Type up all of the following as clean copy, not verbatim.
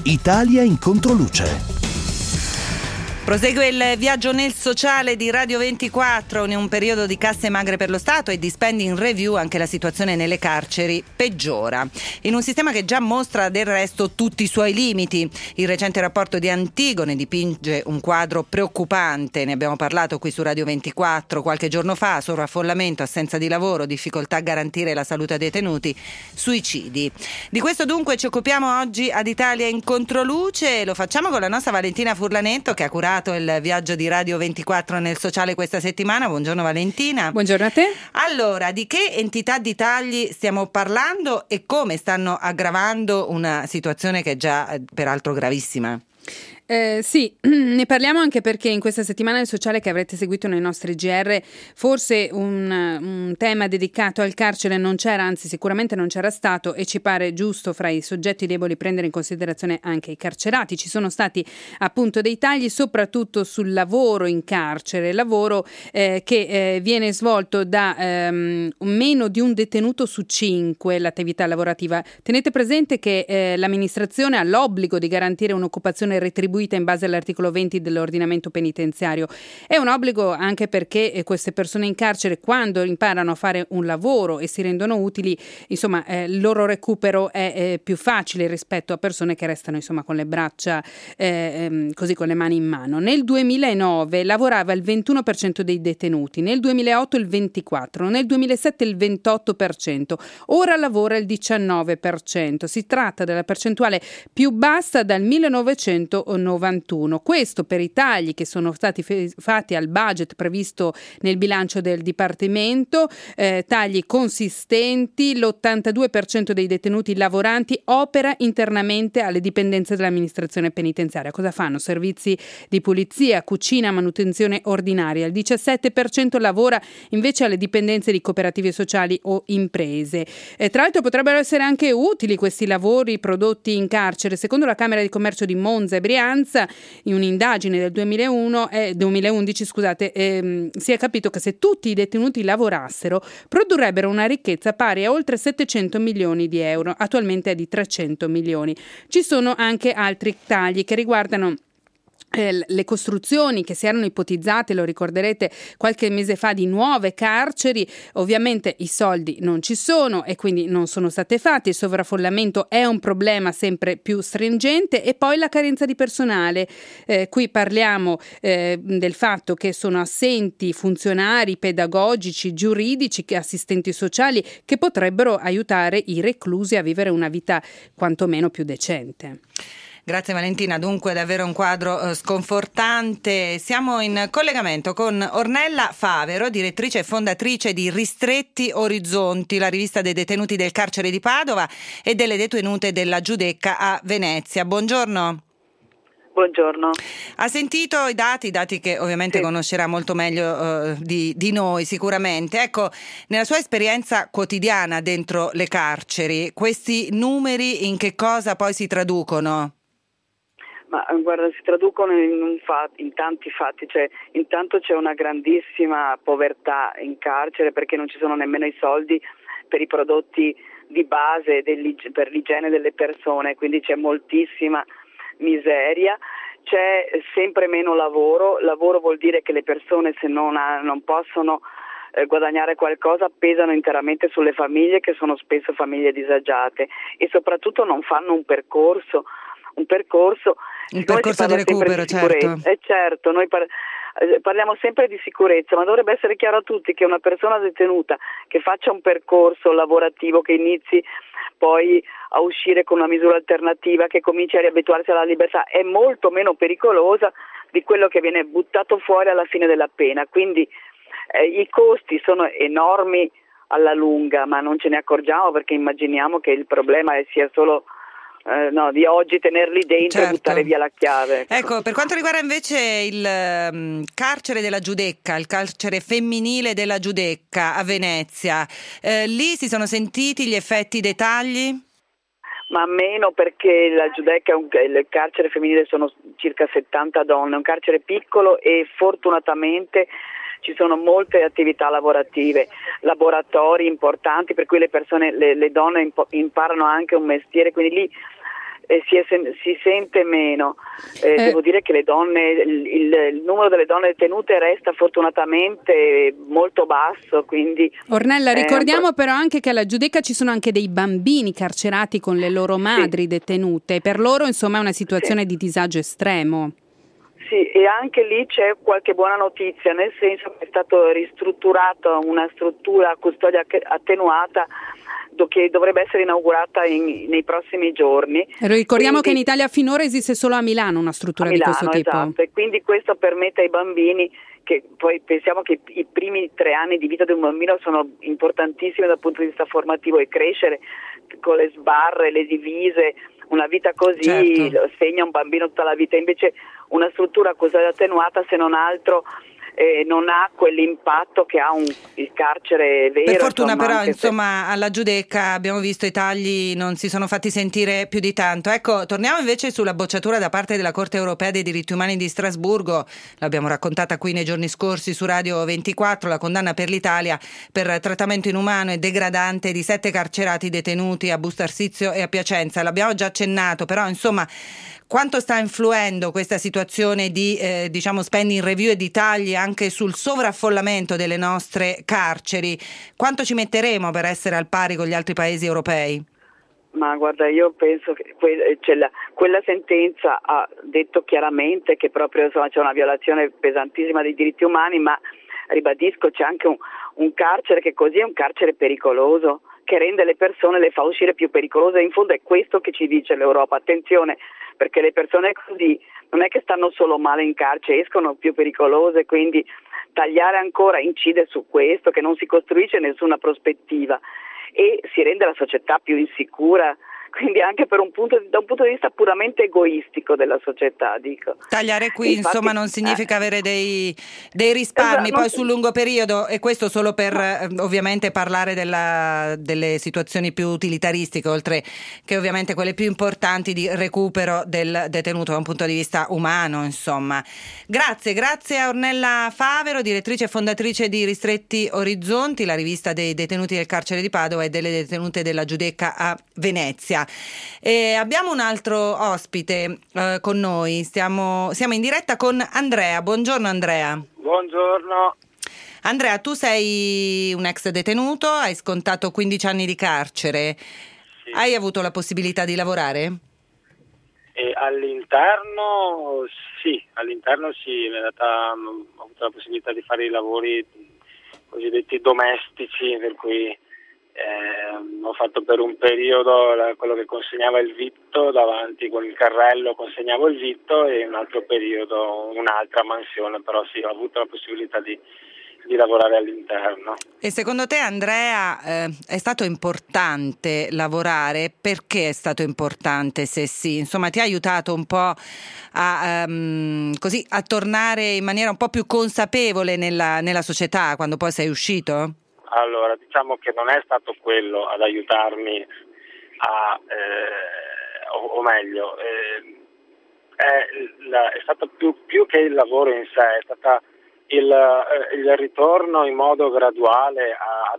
Italia in controluce. Prosegue il viaggio nel sociale di Radio 24. In un periodo di casse magre per lo Stato e di spending review, anche la situazione nelle carceri peggiora. In un sistema che già mostra del resto tutti i suoi limiti. Il recente rapporto di Antigone dipinge un quadro preoccupante. Ne abbiamo parlato qui su Radio 24 qualche giorno fa. Sovraffollamento, assenza di lavoro, difficoltà a garantire la salute dei detenuti, suicidi. Di questo dunque ci occupiamo oggi ad Italia in controluce. Lo facciamo con la nostra Valentina Furlanetto, che ha curato il viaggio di Radio 24 nel sociale questa settimana. Buongiorno Valentina. Buongiorno a te. Allora, di che entità di tagli stiamo parlando e come stanno aggravando una situazione che è già peraltro gravissima? Sì, ne parliamo anche perché in questa settimana del sociale che avrete seguito nei nostri GR forse un tema dedicato al carcere non c'era, anzi sicuramente non c'era stato, e ci pare giusto fra i soggetti deboli prendere in considerazione anche i carcerati. Ci sono stati appunto dei tagli soprattutto sul lavoro in carcere, lavoro che viene svolto da meno di un detenuto su 5 l'attività lavorativa. Tenete presente che l'amministrazione ha l'obbligo di garantire un'occupazione retribuita in base all'articolo 20 dell'ordinamento penitenziario. È un obbligo anche perché queste persone in carcere, quando imparano a fare un lavoro e si rendono utili, insomma, il loro recupero è più facile rispetto a persone che restano insomma con le braccia così, con le mani in mano. Nel 2009 lavorava il 21% dei detenuti, nel 2008 il 24%, nel 2007 il 28%, ora lavora il 19%. Si tratta della percentuale più bassa dal 1991. Questo per i tagli che sono stati fatti al budget previsto nel bilancio del Dipartimento, tagli consistenti. L'82% dei detenuti lavoranti opera internamente alle dipendenze dell'amministrazione penitenziaria. Cosa fanno? Servizi di pulizia, cucina, manutenzione ordinaria. Il 17% lavora invece alle dipendenze di cooperative sociali o imprese. Tra l'altro potrebbero essere anche utili questi lavori prodotti in carcere. Secondo la Camera di Commercio di Monza e Brianza, in un'indagine del 2011, si è capito che se tutti i detenuti lavorassero produrrebbero una ricchezza pari a oltre 700 milioni di euro, attualmente è di 300 milioni. Ci sono anche altri tagli che riguardano le costruzioni che si erano ipotizzate, lo ricorderete, qualche mese fa, di nuove carceri. Ovviamente i soldi non ci sono e quindi non sono state fatte. Il sovraffollamento è un problema sempre più stringente, e poi la carenza di personale. Qui parliamo del fatto che sono assenti funzionari pedagogici, giuridici, assistenti sociali, che potrebbero aiutare i reclusi a vivere una vita quantomeno più decente. Grazie Valentina, dunque davvero un quadro sconfortante. Siamo in collegamento con Ornella Favero, direttrice e fondatrice di Ristretti Orizzonti, la rivista dei detenuti del carcere di Padova e delle detenute della Giudecca a Venezia. Buongiorno. Buongiorno. Ha sentito i dati che ovviamente conoscerà molto meglio di noi sicuramente. Ecco, nella sua esperienza quotidiana dentro le carceri, questi numeri in che cosa poi si traducono? Ma guarda, si traducono in tanti fatti, cioè intanto c'è una grandissima povertà in carcere perché non ci sono nemmeno i soldi per i prodotti di base per l'igiene delle persone, quindi c'è moltissima miseria, c'è sempre meno lavoro. Lavoro vuol dire che le persone, se non possono guadagnare qualcosa, pesano interamente sulle famiglie, che sono spesso famiglie disagiate, e soprattutto non fanno un percorso di recupero, certo. Certo, noi parliamo sempre di sicurezza, ma dovrebbe essere chiaro a tutti che una persona detenuta che faccia un percorso lavorativo, che inizi poi a uscire con una misura alternativa, che cominci a riabituarsi alla libertà, è molto meno pericolosa di quello che viene buttato fuori alla fine della pena. Quindi i costi sono enormi alla lunga, ma non ce ne accorgiamo perché immaginiamo che il problema sia solo di oggi tenerli dentro, certo, e buttare via la chiave. Ecco, per quanto riguarda invece il carcere della Giudecca, il carcere femminile della Giudecca a Venezia, lì si sono sentiti gli effetti dei tagli? Ma meno, perché la Giudecca il carcere femminile sono circa 70 donne, è un carcere piccolo e fortunatamente ci sono molte attività lavorative, laboratori importanti per cui le persone, le donne imparano anche un mestiere, quindi lì si sente meno. Devo dire che le donne, il numero delle donne detenute resta fortunatamente molto basso, quindi Ornella, ricordiamo però anche che alla Giudecca ci sono anche dei bambini carcerati con le loro madri detenute. Per loro insomma è una situazione di disagio estremo. Sì, e anche lì c'è qualche buona notizia, nel senso che è stato ristrutturato una struttura a custodia attenuata che dovrebbe essere inaugurata nei prossimi giorni. Ricordiamo che in Italia finora esiste solo a Milano una struttura di questo tipo. Esatto, e quindi questo permette ai bambini, che poi pensiamo che i primi 3 anni di vita di un bambino sono importantissimi dal punto di vista formativo, e crescere con le sbarre, le divise, una vita così segna un bambino tutta la vita. Invece una struttura così attenuata, se non altro, non ha quell'impatto che ha il carcere vero. Per fortuna però alla Giudecca abbiamo visto i tagli non si sono fatti sentire più di tanto. Ecco, torniamo invece sulla bocciatura da parte della Corte Europea dei Diritti Umani di Strasburgo. L'abbiamo raccontata qui nei giorni scorsi su Radio 24, la condanna per l'Italia per trattamento inumano e degradante di 7 carcerati detenuti a Busto Arsizio e a Piacenza. L'abbiamo già accennato, però insomma, quanto sta influendo questa situazione di spending review e di tagli anche sul sovraffollamento delle nostre carceri? Quanto ci metteremo per essere al pari con gli altri paesi europei? Ma guarda, io penso che quella sentenza ha detto chiaramente che proprio c'è una violazione pesantissima dei diritti umani, ma ribadisco, c'è anche un carcere che così è un carcere pericoloso, che rende le persone, le fa uscire più pericolose. In fondo è questo che ci dice l'Europa: attenzione, perché le persone così non è che stanno solo male in carcere, escono più pericolose, quindi tagliare ancora incide su questo, che non si costruisce nessuna prospettiva e si rende la società più insicura. Quindi anche da un punto di vista puramente egoistico della società, dico. Tagliare qui insomma non significa avere dei risparmi poi sul lungo periodo, e questo solo per ovviamente parlare delle situazioni più utilitaristiche, oltre che ovviamente quelle più importanti di recupero del detenuto da un punto di vista umano, insomma. Grazie a Ornella Favero, direttrice e fondatrice di Ristretti Orizzonti, la rivista dei detenuti del carcere di Padova e delle detenute della Giudecca a Venezia. E abbiamo un altro ospite con noi, siamo in diretta con Andrea. Buongiorno Andrea. Buongiorno. Andrea, tu sei un ex detenuto, hai scontato 15 anni di carcere. Sì. Hai avuto la possibilità di lavorare? All'interno sì, ho avuto la possibilità di fare i lavori cosiddetti domestici, per cui ho fatto per un periodo quello che consegnava il vitto, davanti con il carrello consegnavo il vitto, e un altro periodo un'altra mansione, però sì, ho avuto la possibilità di lavorare all'interno. E secondo te, Andrea, è stato importante lavorare? Perché è stato importante, se sì? Insomma, ti ha aiutato un po' a tornare in maniera un po' più consapevole nella società quando poi sei uscito? Allora, diciamo che non è stato quello ad aiutarmi è stato più che il lavoro in sé, è stata il ritorno in modo graduale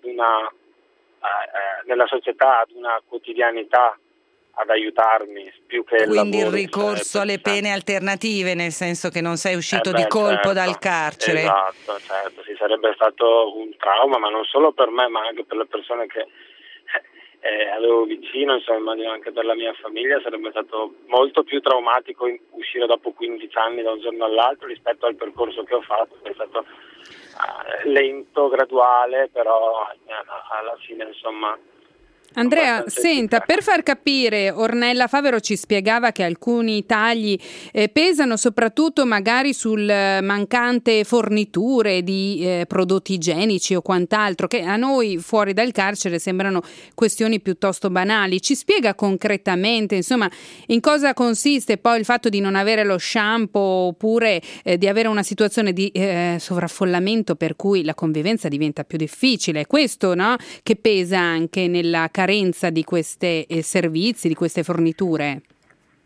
nella società, ad una quotidianità, ad aiutarmi, più che il lavoro. Quindi il ricorso alle pene alternative, nel senso che non sei uscito di colpo dal carcere. Esatto, certo, sì, sarebbe stato un trauma, ma non solo per me, ma anche per le persone che avevo vicino, insomma, immagino anche per la mia famiglia sarebbe stato molto più traumatico uscire dopo 15 anni da un giorno all'altro rispetto al percorso che ho fatto, che è stato lento, graduale, però alla fine, insomma. Andrea, senta, per far capire, Ornella Favero ci spiegava che alcuni tagli pesano soprattutto magari sul mancante forniture di prodotti igienici o quant'altro, che a noi fuori dal carcere sembrano questioni piuttosto banali. Ci spiega concretamente, insomma, in cosa consiste poi il fatto di non avere lo shampoo, oppure di avere una situazione di sovraffollamento per cui la convivenza diventa più difficile. È questo, no, che pesa anche nella carenza di questi servizi, di queste forniture?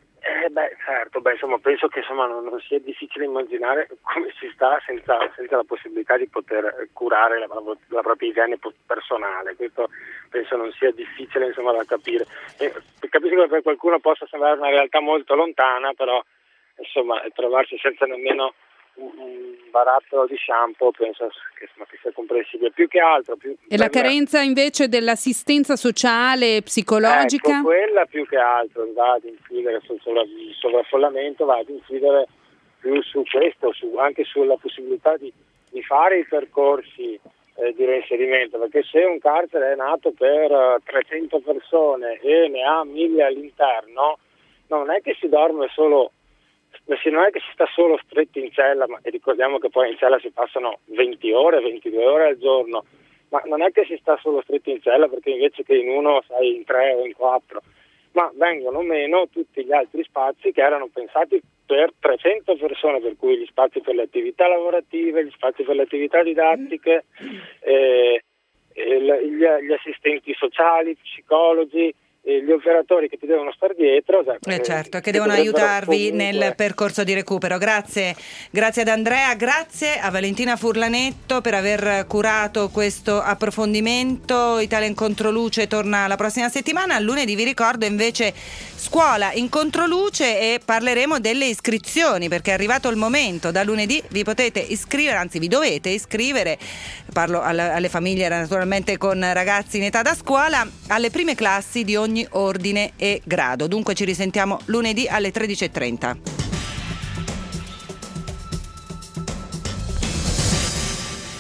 Certo, insomma, penso che non sia difficile immaginare come si sta senza la possibilità di poter curare la propria igiene personale. Questo penso non sia difficile, insomma, da capire. Capisco che per qualcuno possa sembrare una realtà molto lontana, però insomma trovarsi senza nemmeno un barattolo di shampoo penso che sia comprensibile. Più che altro e la carenza invece dell'assistenza sociale, psicologica? Ecco, quella più che altro va ad incidere sul sovraffollamento, va ad incidere più su questo, anche sulla possibilità di fare i percorsi di reinserimento, perché se un carcere è nato per 300 persone e ne ha 1000 all'interno, non è che si dorme solo, non è che si sta solo stretti in cella, ma ricordiamo che poi in cella si passano 20 ore, 22 ore al giorno, ma non è che si sta solo stretti in cella perché invece che in uno sei in 3 o in 4, ma vengono meno tutti gli altri spazi che erano pensati per 300 persone, per cui gli spazi per le attività lavorative, gli spazi per le attività didattiche, gli assistenti sociali, psicologi, gli operatori che ti devono stare dietro, certo, che devono aiutarvi nel percorso di recupero. Grazie ad Andrea, grazie a Valentina Furlanetto per aver curato questo approfondimento. Italia in Controluce torna la prossima settimana. Lunedì vi ricordo invece scuola in Controluce e parleremo delle iscrizioni, perché è arrivato il momento. Da lunedì vi potete iscrivere, anzi vi dovete iscrivere, parlo alle famiglie naturalmente con ragazzi in età da scuola, alle prime classi di ogni ordine e grado. Dunque ci risentiamo lunedì alle 13:30.